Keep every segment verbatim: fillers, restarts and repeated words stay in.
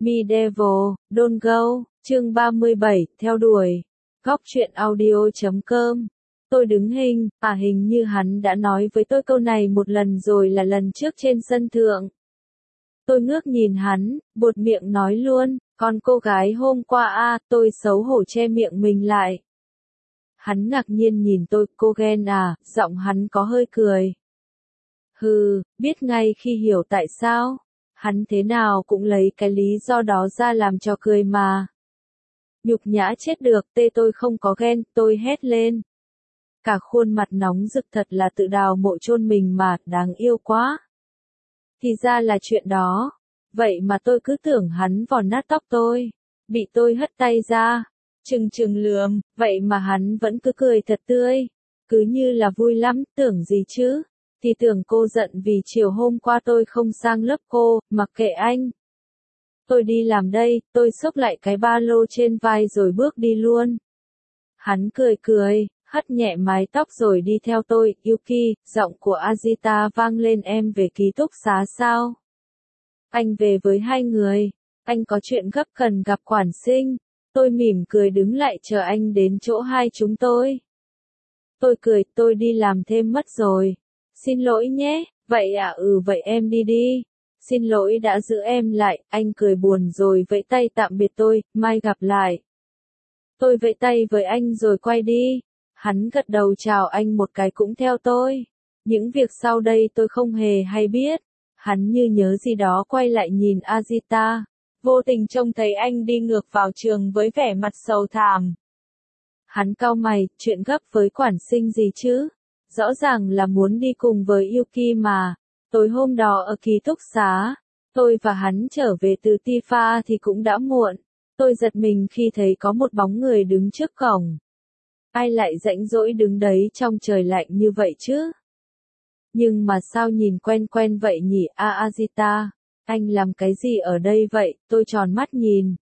Medieval, Don't Go, chương ba mươi bảy, theo đuổi. Góc truyện audio.com. Tôi đứng hình, à hình như hắn đã nói với tôi câu này một lần rồi là lần trước trên sân thượng. Tôi ngước nhìn hắn, buột miệng nói luôn, con cô gái hôm qua a, tôi xấu hổ che miệng mình lại. Hắn ngạc nhiên nhìn tôi, cô ghen à, giọng hắn có hơi cười. Hừ, biết ngay khi hiểu tại sao. Hắn thế nào cũng lấy cái lý do đó ra làm trò cười mà. Nhục nhã chết được, tê tôi không có ghen, tôi hét lên. Cả khuôn mặt nóng rực thật là tự đào mộ chôn mình mà, đáng yêu quá. Thì ra là chuyện đó. Vậy mà tôi cứ tưởng hắn vò nát tóc tôi. Bị tôi hất tay ra. Trừng trừng lườm, vậy mà hắn vẫn cứ cười thật tươi. Cứ như là vui lắm, tưởng gì chứ. Thì tưởng cô giận vì chiều hôm qua tôi không sang lớp cô, mặc kệ anh. Tôi đi làm đây, tôi xốc lại cái ba lô trên vai rồi bước đi luôn. Hắn cười cười, hất nhẹ mái tóc rồi đi theo tôi, Yuki, giọng của Azita vang lên, em về ký túc xá sao? Anh về với hai người, anh có chuyện gấp cần gặp quản sinh. Tôi mỉm cười đứng lại chờ anh đến chỗ hai chúng tôi. Tôi cười, tôi đi làm thêm mất rồi. Xin lỗi nhé, vậy à ừ vậy em đi đi. Xin lỗi đã giữ em lại, anh cười buồn rồi vẫy tay tạm biệt tôi, mai gặp lại. Tôi vẫy tay với anh rồi quay đi. Hắn gật đầu chào anh một cái cũng theo tôi. Những việc sau đây tôi không hề hay biết. Hắn như nhớ gì đó quay lại nhìn Azita. Vô tình trông thấy anh đi ngược vào trường với vẻ mặt sầu thảm. Hắn cau mày, chuyện gấp với quản sinh gì chứ? Rõ ràng là muốn đi cùng với Yuki mà. Tối hôm đó ở ký túc xá, tôi và hắn trở về từ Tifa thì cũng đã muộn. Tôi giật mình khi thấy có một bóng người đứng trước cổng. Ai lại rãnh rỗi đứng đấy trong trời lạnh như vậy chứ? Nhưng mà sao nhìn quen quen vậy nhỉ? A Azita, anh làm cái gì ở đây vậy? Tôi tròn mắt nhìn.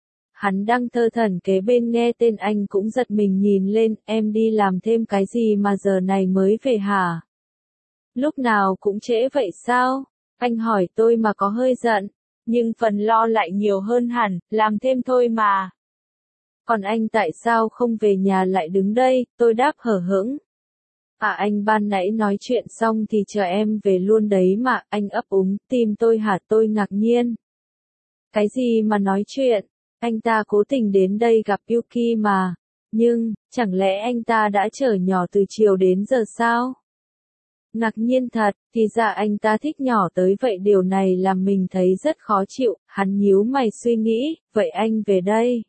Hắn đang thơ thẩn kế bên nghe tên anh cũng giật mình nhìn lên, em đi làm thêm cái gì mà giờ này mới về hả? Lúc nào cũng trễ vậy sao? Anh hỏi tôi mà có hơi giận, nhưng phần lo lại nhiều hơn hẳn, làm thêm thôi mà. Còn anh tại sao không về nhà lại đứng đây? Tôi đáp hở hững. À anh ban nãy nói chuyện xong thì chờ em về luôn đấy mà, anh ấp úng, tim tôi hả? Tôi ngạc nhiên. Cái gì mà nói chuyện? Anh ta cố tình đến đây gặp Yuki mà. Nhưng, chẳng lẽ anh ta đã chở nhỏ từ chiều đến giờ sao? Ngạc nhiên thật, thì ra anh ta thích nhỏ tới vậy, điều này làm mình thấy rất khó chịu. Hắn nhíu mày suy nghĩ, vậy anh về đây.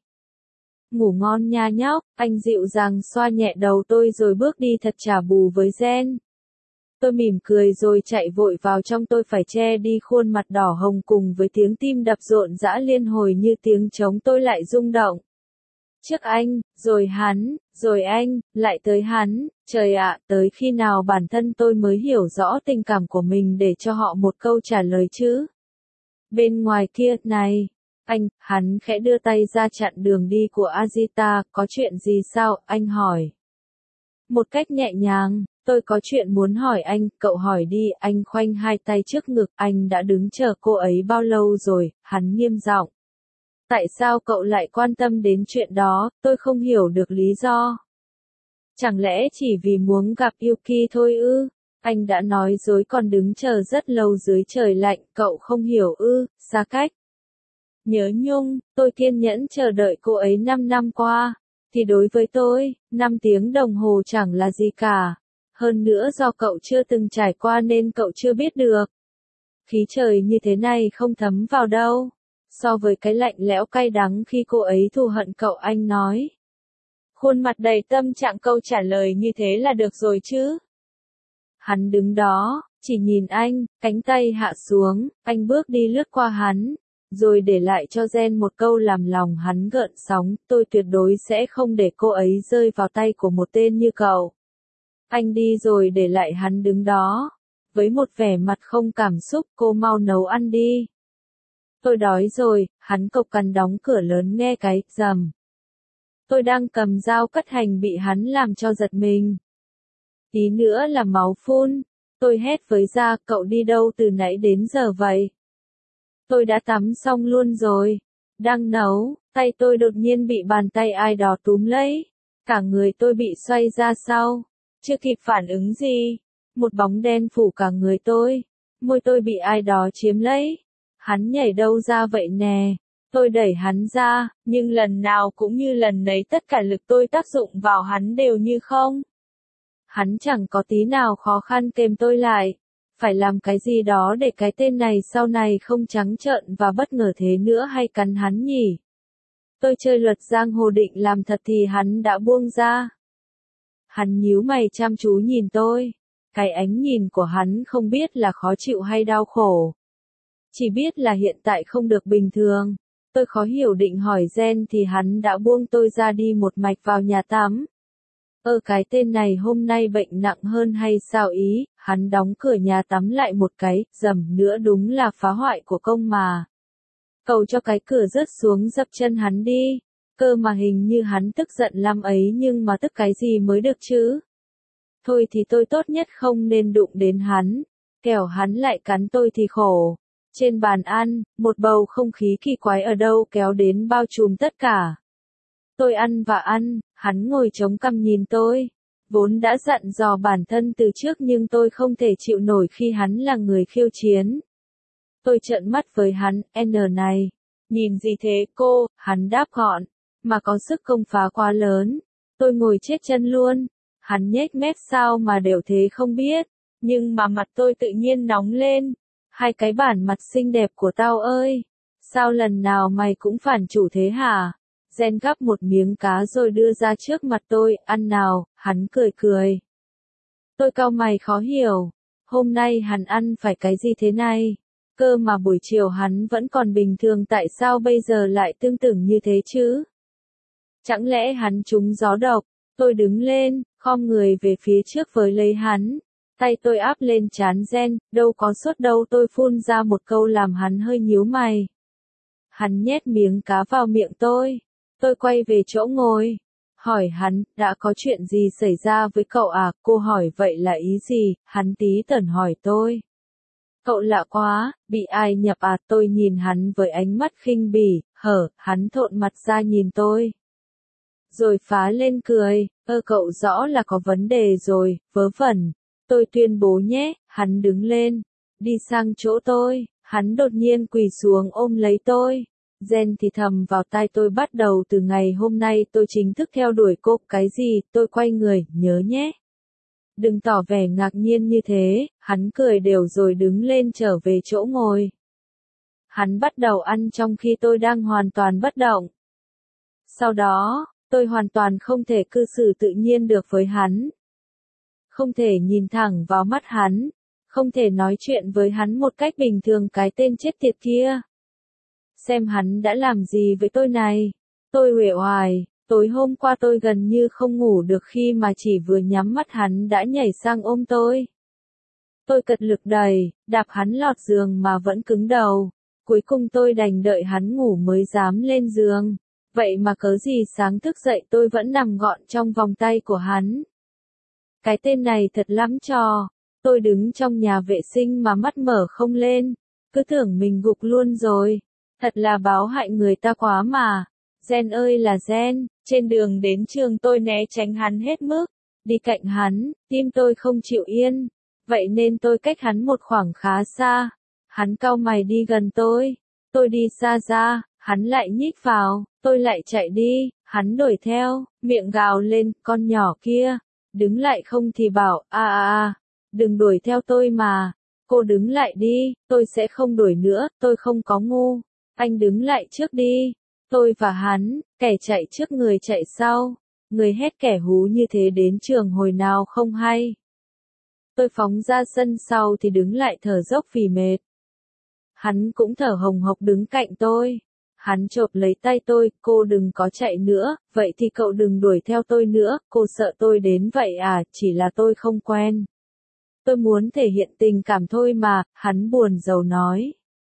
Ngủ ngon nha nhóc, anh dịu dàng xoa nhẹ đầu tôi rồi bước đi thật trả bù với Gen. Tôi mỉm cười rồi chạy vội vào trong, tôi phải che đi khuôn mặt đỏ hồng cùng với tiếng tim đập rộn rã liên hồi như tiếng trống, tôi lại rung động. Trước anh, rồi hắn, rồi anh, lại tới hắn, trời ạ, tới khi nào bản thân tôi mới hiểu rõ tình cảm của mình để cho họ một câu trả lời chứ? Bên ngoài kia, này, anh, hắn khẽ đưa tay ra chặn đường đi của Azita, có chuyện gì sao, anh hỏi. Một cách nhẹ nhàng, tôi có chuyện muốn hỏi anh, cậu hỏi đi, anh khoanh hai tay trước ngực, anh đã đứng chờ cô ấy bao lâu rồi, hắn nghiêm giọng. Tại sao cậu lại quan tâm đến chuyện đó, tôi không hiểu được lý do. Chẳng lẽ chỉ vì muốn gặp Yuki thôi ư? Anh đã nói dối còn đứng chờ rất lâu dưới trời lạnh, cậu không hiểu ư? Xa cách. Nhớ nhung, tôi kiên nhẫn chờ đợi cô ấy năm năm qua. Thì đối với tôi, năm tiếng đồng hồ chẳng là gì cả. Hơn nữa do cậu chưa từng trải qua nên cậu chưa biết được. Khí trời như thế này không thấm vào đâu. So với cái lạnh lẽo cay đắng khi cô ấy thù hận cậu, anh nói. Khuôn mặt đầy tâm trạng, câu trả lời như thế là được rồi chứ. Hắn đứng đó, chỉ nhìn anh, cánh tay hạ xuống, anh bước đi lướt qua hắn, rồi để lại cho Gen một câu làm lòng hắn gợn sóng, tôi tuyệt đối sẽ không để cô ấy rơi vào tay của một tên như cậu. Anh đi rồi để lại hắn đứng đó, với một vẻ mặt không cảm xúc, cô mau nấu ăn đi. Tôi đói rồi, hắn cộc cằn đóng cửa lớn nghe cái rầm. Tôi đang cầm dao cắt hành bị hắn làm cho giật mình. Tí nữa là máu phun. Tôi hét với ra, cậu đi đâu từ nãy đến giờ vậy? Tôi đã tắm xong luôn rồi. Đang nấu, tay tôi đột nhiên bị bàn tay ai đó túm lấy. Cả người tôi bị xoay ra sau. Chưa kịp phản ứng gì. Một bóng đen phủ cả người tôi. Môi tôi bị ai đó chiếm lấy. Hắn nhảy đâu ra vậy nè? Tôi đẩy hắn ra, nhưng lần nào cũng như lần nấy tất cả lực tôi tác dụng vào hắn đều như không. Hắn chẳng có tí nào khó khăn kềm tôi lại. Phải làm cái gì đó để cái tên này sau này không trắng trợn và bất ngờ thế nữa hay cắn hắn nhỉ? Tôi chơi luật giang hồ định làm thật thì hắn đã buông ra. Hắn nhíu mày chăm chú nhìn tôi. Cái ánh nhìn của hắn không biết là khó chịu hay đau khổ. Chỉ biết là hiện tại không được bình thường. Tôi khó hiểu định hỏi Gen thì hắn đã buông tôi ra đi một mạch vào nhà tắm. Ơ cái tên này hôm nay bệnh nặng hơn hay sao ý, hắn đóng cửa nhà tắm lại một cái, dầm nữa đúng là phá hoại của công mà. Cầu cho cái cửa rớt xuống dập chân hắn đi, cơ mà hình như hắn tức giận lắm ấy nhưng mà tức cái gì mới được chứ. Thôi thì tôi tốt nhất không nên đụng đến hắn, kẻo hắn lại cắn tôi thì khổ. Trên bàn ăn, một bầu không khí kỳ quái ở đâu kéo đến bao trùm tất cả. Tôi ăn và ăn, hắn ngồi chống cằm nhìn tôi. Vốn đã dặn dò bản thân từ trước nhưng tôi không thể chịu nổi khi hắn là người khiêu chiến. Tôi trợn mắt với hắn, N này. Nhìn gì thế cô, hắn đáp gọn, mà có sức công phá quá lớn. Tôi ngồi chết chân luôn. Hắn nhếch mép sao mà đều thế không biết. Nhưng mà mặt tôi tự nhiên nóng lên. Hai cái bản mặt xinh đẹp của tao ơi. Sao lần nào mày cũng phản chủ thế hả? Gen gắp một miếng cá rồi đưa ra trước mặt tôi, ăn nào, hắn cười cười. Tôi cau mày khó hiểu. Hôm nay hắn ăn phải cái gì thế này? Cơ mà buổi chiều hắn vẫn còn bình thường tại sao bây giờ lại tương tự như thế chứ? Chẳng lẽ hắn trúng gió độc? Tôi đứng lên, khom người về phía trước với lấy hắn. Tay tôi áp lên trán Gen, đâu có sốt đâu tôi phun ra một câu làm hắn hơi nhíu mày. Hắn nhét miếng cá vào miệng tôi. Tôi quay về chỗ ngồi. Hỏi hắn, đã có chuyện gì xảy ra với cậu à? Cô hỏi vậy là ý gì? Hắn tí tẩn hỏi tôi. Cậu lạ quá, bị ai nhập à? Tôi nhìn hắn với ánh mắt khinh bỉ, hở, hắn thộn mặt ra nhìn tôi. Rồi phá lên cười, ơ cậu rõ là có vấn đề rồi, vớ vẩn. Tôi tuyên bố nhé, hắn đứng lên, đi sang chỗ tôi, hắn đột nhiên quỳ xuống ôm lấy tôi. Gen thì thầm vào tai tôi bắt đầu từ ngày hôm nay tôi chính thức theo đuổi cô, cái gì, tôi quay người, nhớ nhé. Đừng tỏ vẻ ngạc nhiên như thế, hắn cười đều rồi đứng lên trở về chỗ ngồi. Hắn bắt đầu ăn trong khi tôi đang hoàn toàn bất động. Sau đó, tôi hoàn toàn không thể cư xử tự nhiên được với hắn. Không thể nhìn thẳng vào mắt hắn, không thể nói chuyện với hắn một cách bình thường cái tên chết tiệt kia. Xem hắn đã làm gì với tôi này. Tôi uể oải, tối hôm qua tôi gần như không ngủ được khi mà chỉ vừa nhắm mắt hắn đã nhảy sang ôm tôi. Tôi cật lực đẩy, đạp hắn lọt giường mà vẫn cứng đầu. Cuối cùng tôi đành đợi hắn ngủ mới dám lên giường. Vậy mà cớ gì sáng thức dậy tôi vẫn nằm gọn trong vòng tay của hắn. Cái tên này thật lắm trò. Tôi đứng trong nhà vệ sinh mà mắt mở không lên. Cứ tưởng mình gục luôn rồi. Thật là báo hại người ta quá mà. Gen ơi là Gen, trên đường đến trường tôi né tránh hắn hết mức. Đi cạnh hắn, tim tôi không chịu yên. Vậy nên tôi cách hắn một khoảng khá xa. Hắn cau mày đi gần tôi. Tôi đi xa ra, hắn lại nhích vào. Tôi lại chạy đi, hắn đuổi theo, miệng gào lên, con nhỏ kia. Đứng lại không thì bảo, a a a, đừng đuổi theo tôi mà. Cô đứng lại đi, tôi sẽ không đuổi nữa, tôi không có ngu. Anh đứng lại trước đi. Tôi và hắn, kẻ chạy trước người chạy sau. Người hét kẻ hú như thế đến trường hồi nào không hay. Tôi phóng ra sân sau thì đứng lại thở dốc vì mệt. Hắn cũng thở hồng hộc đứng cạnh tôi. Hắn chộp lấy tay tôi, cô đừng có chạy nữa, vậy thì cậu đừng đuổi theo tôi nữa, cô sợ tôi đến vậy à, chỉ là tôi không quen. Tôi muốn thể hiện tình cảm thôi mà, hắn buồn rầu nói.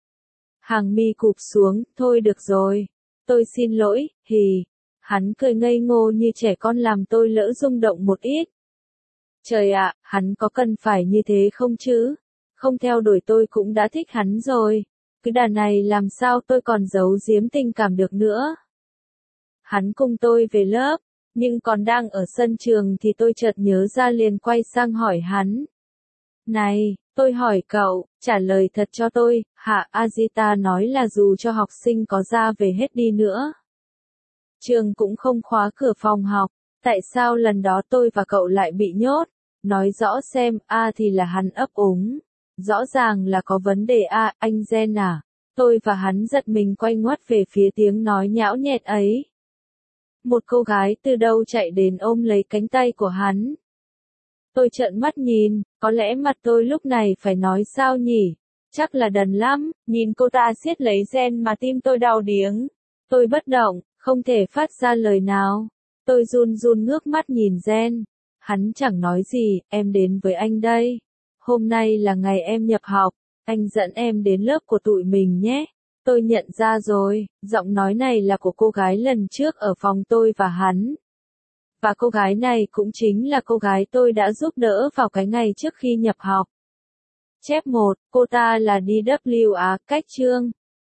Hàng mi cụp xuống, thôi được rồi. Tôi xin lỗi, hì. Hắn cười ngây ngô như trẻ con làm tôi lỡ rung động một ít. Trời ạ, hắn có cần phải như thế không chứ? Không theo đuổi tôi cũng đã thích hắn rồi. Cứ đà này làm sao tôi còn giấu giếm tình cảm được nữa. Hắn cùng tôi về lớp, nhưng còn đang ở sân trường thì tôi chợt nhớ ra liền quay sang hỏi hắn. Này, tôi hỏi cậu, trả lời thật cho tôi, hạ Ajita nói là dù cho học sinh có ra về hết đi nữa. Trường cũng không khóa cửa phòng học, tại sao lần đó tôi và cậu lại bị nhốt? Nói rõ xem, a thì là hắn ấp úng. Rõ ràng là có vấn đề a, anh Gen à. Tôi và hắn giật mình quay ngoắt về phía tiếng nói nhão nhẹt ấy. Một cô gái từ đâu chạy đến ôm lấy cánh tay của hắn. Tôi trợn mắt nhìn, có lẽ mặt tôi lúc này phải nói sao nhỉ? Chắc là đần lắm, nhìn cô ta siết lấy Gen mà tim tôi đau điếng. Tôi bất động, không thể phát ra lời nào. Tôi run run ngước mắt nhìn Gen. Hắn chẳng nói gì, em đến với anh đây. Hôm nay là ngày em nhập học, anh dẫn em đến lớp của tụi mình nhé. Tôi nhận ra rồi, giọng nói này là của cô gái lần trước ở phòng tôi và hắn. Và cô gái này cũng chính là cô gái tôi đã giúp đỡ vào cái ngày trước khi nhập học. Chép một, cô ta là đê vê kép a, cách chương.